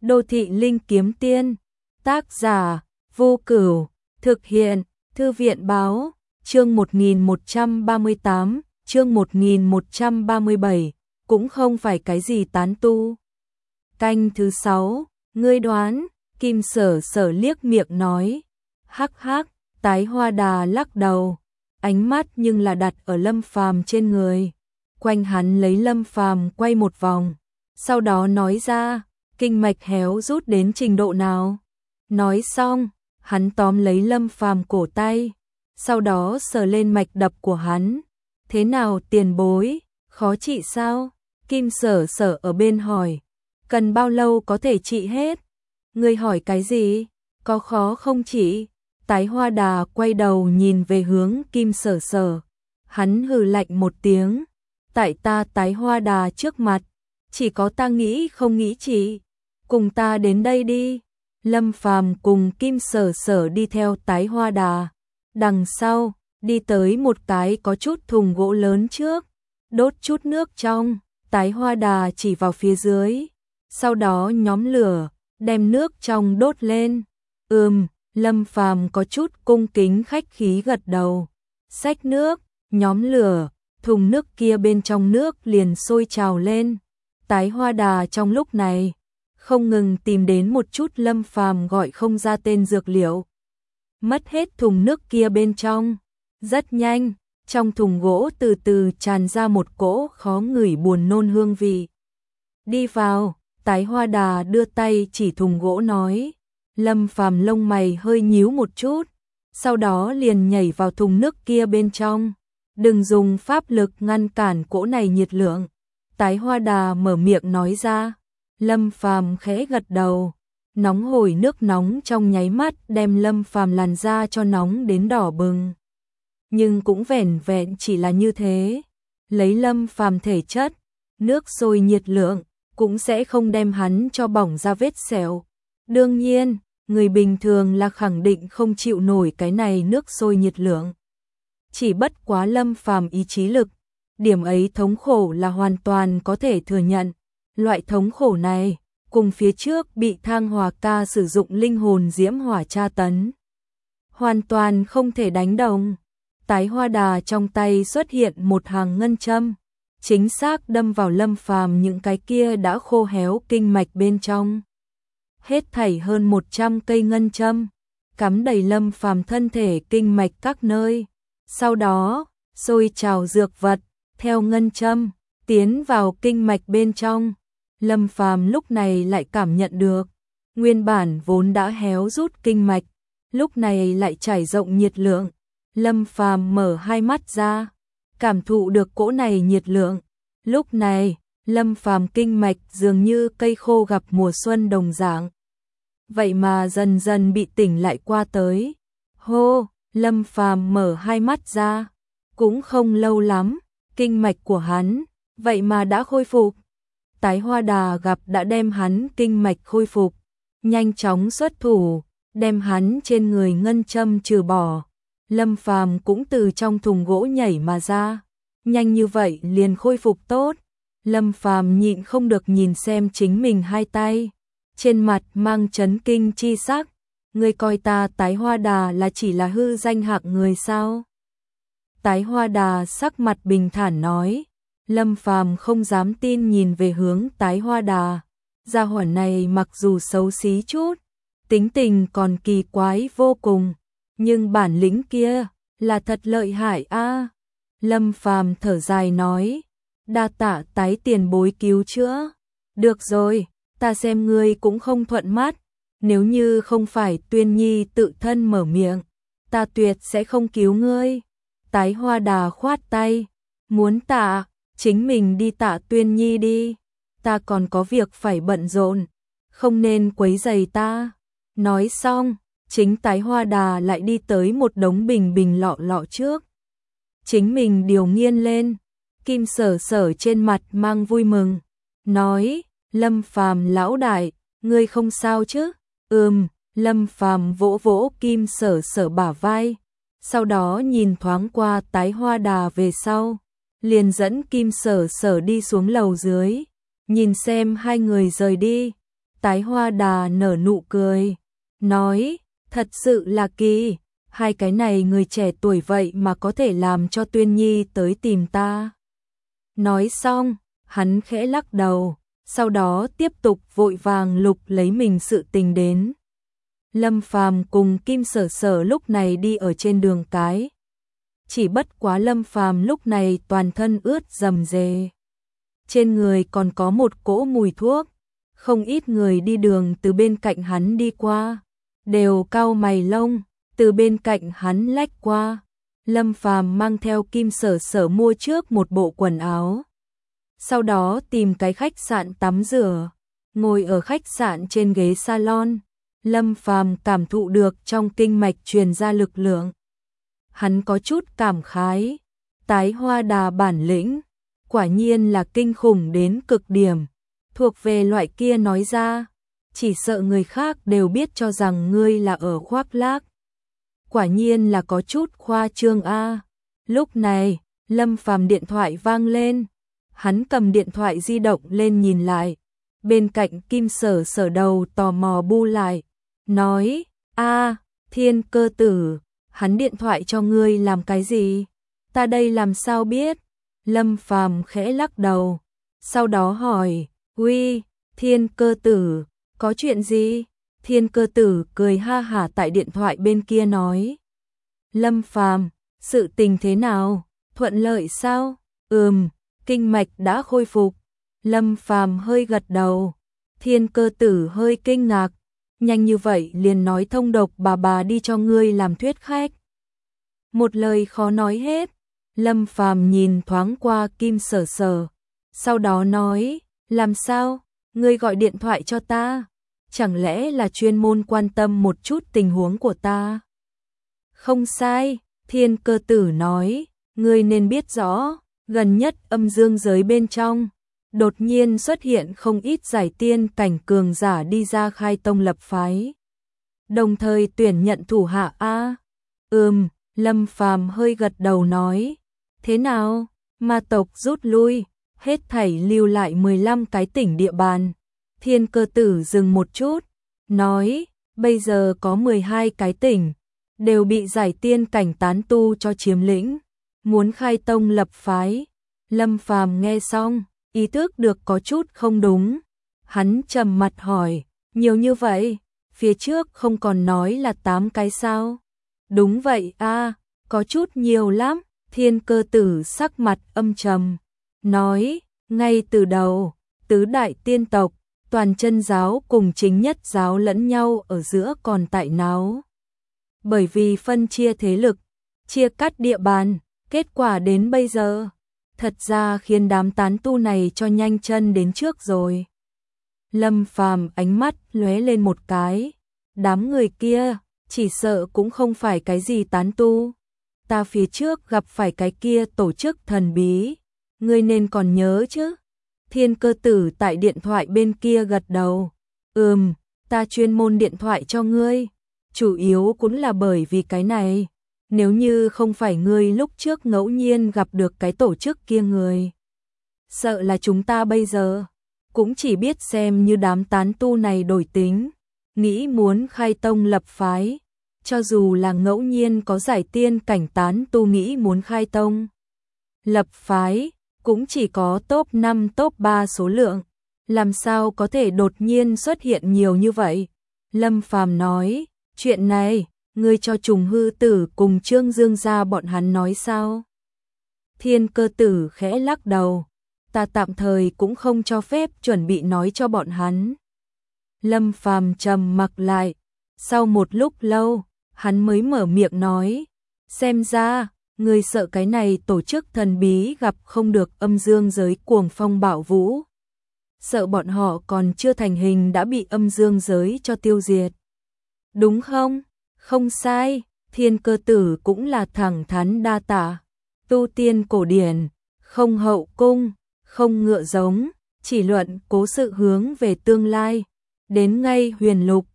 Đô thị linh kiếm tiên, tác giả, Vô Cửu, thực hiện, Thư viện báo, chương 1138, chương 1137, cũng không phải cái gì tán tu. Canh thứ 6, ngươi đoán, Kim Sở Sở liếc miệng nói, hắc hắc, Tái Hoa Đà lắc đầu, ánh mắt nhưng là đặt ở Lâm Phàm trên người, quanh hắn lấy Lâm Phàm quay một vòng, sau đó nói ra, kinh mạch héo rút đến trình độ nào. Nói xong, hắn tóm lấy Lâm Phàm cổ tay, sau đó sờ lên mạch đập của hắn. Thế nào tiền bối, khó trị sao? Kim Sở Sở ở bên hỏi, cần bao lâu có thể trị hết? Ngươi hỏi cái gì? Có khó không trị? Tái Hoa Đà quay đầu nhìn về hướng Kim Sở Sở. Hắn hừ lạnh một tiếng, tại ta Tái Hoa Đà trước mặt, chỉ có ta nghĩ không nghĩ trị. Cùng ta đến đây đi. Lâm Phàm cùng Kim Sở Sở đi theo Tái Hoa Đà. Đằng sau, đi tới một cái có chút thùng gỗ lớn trước, đốt chút nước trong, Tái Hoa Đà chỉ vào phía dưới, sau đó nhóm lửa, đem nước trong đốt lên. Lâm Phàm có chút cung kính khách khí gật đầu, xách nước, nhóm lửa, thùng nước kia bên trong nước liền sôi trào lên. Tái Hoa Đà trong lúc này không ngừng tìm đến một chút Lâm Phàm gọi không ra tên dược liệu. Mất hết thùng nước kia bên trong. Rất nhanh, trong thùng gỗ từ từ tràn ra một cỗ khó ngửi buồn nôn hương vị. Đi vào, Tái Hoa Đà đưa tay chỉ thùng gỗ nói. Lâm Phàm lông mày hơi nhíu một chút, sau đó liền nhảy vào thùng nước kia bên trong. Đừng dùng pháp lực ngăn cản cỗ này nhiệt lượng. Tái Hoa Đà mở miệng nói ra. Lâm Phàm khẽ gật đầu, nóng hổi nước nóng trong nháy mắt đem Lâm Phàm làn da cho nóng đến đỏ bừng. Nhưng cũng vẻn vẹn chỉ là như thế, lấy Lâm Phàm thể chất, nước sôi nhiệt lượng cũng sẽ không đem hắn cho bỏng ra vết sẹo. Đương nhiên, người bình thường là khẳng định không chịu nổi cái này nước sôi nhiệt lượng. Chỉ bất quá Lâm Phàm ý chí lực, điểm ấy thống khổ là hoàn toàn có thể thừa nhận. Loại thống khổ này, cùng phía trước bị Thang Hòa Ca sử dụng linh hồn diễm hỏa tra tấn, hoàn toàn không thể đánh đồng. Tái Hoa Đà trong tay xuất hiện một hàng ngân châm, chính xác đâm vào Lâm Phàm những cái kia đã khô héo kinh mạch bên trong. Hết thảy hơn 100 cây ngân châm, cắm đầy Lâm Phàm thân thể kinh mạch các nơi. Sau đó, sôi trào dược vật, theo ngân châm, tiến vào kinh mạch bên trong. Lâm Phàm lúc này lại cảm nhận được, nguyên bản vốn đã héo rút kinh mạch, lúc này lại trải rộng nhiệt lượng. Lâm Phàm mở hai mắt ra, cảm thụ được cỗ này nhiệt lượng. Lúc này, Lâm Phàm kinh mạch dường như cây khô gặp mùa xuân đồng dạng. Vậy mà dần dần bị tỉnh lại qua tới. Hô, Lâm Phàm mở hai mắt ra, cũng không lâu lắm, kinh mạch của hắn, vậy mà đã khôi phục. Tái Hoa Đà gặp đã đem hắn kinh mạch khôi phục, nhanh chóng xuất thủ, đem hắn trên người ngân châm trừ bỏ. Lâm Phàm cũng từ trong thùng gỗ nhảy mà ra, nhanh như vậy liền khôi phục tốt. Lâm Phàm nhịn không được nhìn xem chính mình hai tay, trên mặt mang chấn kinh chi sắc. Ngươi coi ta Tái Hoa Đà là chỉ là hư danh hạng người sao? Tái Hoa Đà sắc mặt bình thản nói. Lâm Phàm không dám tin nhìn về hướng Tái Hoa Đà. Gia hỏa này mặc dù xấu xí chút, tính tình còn kỳ quái vô cùng, nhưng bản lĩnh kia là thật lợi hại a. Lâm Phàm thở dài nói, đa tạ Tái tiền bối cứu chữa. Được rồi, ta xem ngươi cũng không thuận mắt, nếu như không phải Tuyên Nhi tự thân mở miệng, ta tuyệt sẽ không cứu ngươi. Tái Hoa Đà khoát tay, muốn tạ, chính mình đi tạ Tuyên Nhi đi, ta còn có việc phải bận rộn, không nên quấy rầy ta. Nói xong, chính Tái Hoa Đà lại đi tới một đống bình bình lọ lọ trước. Chính mình điều nghiên lên, Kim Sở Sở trên mặt mang vui mừng, nói, Lâm Phàm lão đại, ngươi không sao chứ? Lâm Phàm vỗ vỗ Kim Sở Sở bả vai, sau đó nhìn thoáng qua Tái Hoa Đà về sau, liền dẫn Kim Sở Sở đi xuống lầu dưới, nhìn xem hai người rời đi. Tái Hoa Đà nở nụ cười, nói, thật sự là kỳ, hai cái này người trẻ tuổi vậy mà có thể làm cho Tuyên Nhi tới tìm ta. Nói xong, hắn khẽ lắc đầu, sau đó tiếp tục vội vàng lục lấy mình sự tình đến. Lâm Phàm cùng Kim Sở Sở lúc này đi ở trên đường cái. Chỉ bất quá Lâm Phàm lúc này toàn thân ướt rầm rề. Trên người còn có một cỗ mùi thuốc, không ít người đi đường từ bên cạnh hắn đi qua, đều cau mày lông, từ bên cạnh hắn lách qua. Lâm Phàm mang theo Kim Sở Sở mua trước một bộ quần áo. Sau đó tìm cái khách sạn tắm rửa, ngồi ở khách sạn trên ghế salon. Lâm Phàm cảm thụ được trong kinh mạch truyền ra lực lượng. Hắn có chút cảm khái, Tái Hoa Đà bản lĩnh, quả nhiên là kinh khủng đến cực điểm, thuộc về loại kia nói ra, chỉ sợ người khác đều biết cho rằng ngươi là ở khoác lác. Quả nhiên là có chút khoa trương a. Lúc này, Lâm Phàm điện thoại vang lên, hắn cầm điện thoại di động lên nhìn lại, bên cạnh Kim Sở Sở đầu tò mò bu lại, nói, a, Thiên Cơ Tử, hắn điện thoại cho ngươi làm cái gì? Ta đây làm sao biết? Lâm Phàm khẽ lắc đầu, sau đó hỏi, uy, Thiên Cơ Tử, có chuyện gì? Thiên Cơ Tử cười ha hả tại điện thoại bên kia nói, Lâm Phàm, sự tình thế nào? Thuận lợi sao? Kinh mạch đã khôi phục. Lâm Phàm hơi gật đầu. Thiên Cơ Tử hơi kinh ngạc, nhanh như vậy liền nói thông độc bà đi cho ngươi làm thuyết khách. Một lời khó nói hết. Lâm Phàm nhìn thoáng qua Kim Sở Sở, sau đó nói, làm sao? Ngươi gọi điện thoại cho ta? Chẳng lẽ là chuyên môn quan tâm một chút tình huống của ta? Không sai, Thiên Cơ Tử nói, ngươi nên biết rõ, gần nhất âm dương giới bên trong, đột nhiên xuất hiện không ít giải tiên cảnh cường giả đi ra khai tông lập phái. Đồng thời tuyển nhận thủ hạ a. Lâm Phàm hơi gật đầu nói, thế nào? Ma tộc rút lui, hết thảy lưu lại 15 cái tỉnh địa bàn. Thiên Cơ Tử dừng một chút, nói, bây giờ có 12 cái tỉnh, đều bị giải tiên cảnh tán tu cho chiếm lĩnh, muốn khai tông lập phái. Lâm Phàm nghe xong, ý thức được có chút không đúng. Hắn trầm mặt hỏi, nhiều như vậy, phía trước không còn nói là 8 cái sao? Đúng vậy a, có chút nhiều lắm. Thiên Cơ Tử sắc mặt âm trầm, nói, ngay từ đầu, tứ đại tiên tộc, toàn chân giáo cùng chính nhất giáo lẫn nhau ở giữa còn tại náo. Bởi vì phân chia thế lực, chia cắt địa bàn, kết quả đến bây giờ, thật ra khiến đám tán tu này cho nhanh chân đến trước rồi. Lâm Phàm ánh mắt lóe lên một cái, đám người kia, chỉ sợ cũng không phải cái gì tán tu. Ta phía trước gặp phải cái kia tổ chức thần bí, ngươi nên còn nhớ chứ? Thiên Cơ Tử tại điện thoại bên kia gật đầu, ta chuyên môn điện thoại cho ngươi, chủ yếu cũng là bởi vì cái này, nếu như không phải ngươi lúc trước ngẫu nhiên gặp được cái tổ chức kia người, sợ là chúng ta bây giờ cũng chỉ biết xem như đám tán tu này đổi tính, nghĩ muốn khai tông lập phái. Cho dù là ngẫu nhiên có giải tiên cảnh tán tu nghĩ muốn khai tông lập phái, cũng chỉ có top 5 top 3 số lượng, làm sao có thể đột nhiên xuất hiện nhiều như vậy. Lâm Phàm nói, chuyện này, ngươi cho Trùng Hư Tử cùng Trương Dương gia bọn hắn nói sao? Thiên Cơ Tử khẽ lắc đầu, ta tạm thời cũng không cho phép chuẩn bị nói cho bọn hắn. Lâm Phàm trầm mặc lại, sau một lúc lâu, hắn mới mở miệng nói, xem ra, người sợ cái này tổ chức thần bí gặp không được âm dương giới cuồng phong bạo vũ. Sợ bọn họ còn chưa thành hình đã bị âm dương giới cho tiêu diệt. Đúng không? Không sai, Thiên Cơ Tử cũng là thẳng thắn đa tạ. Tu tiên cổ điển, không hậu cung, không ngựa giống, chỉ luận cố sự hướng về tương lai. Đến ngay huyền lục,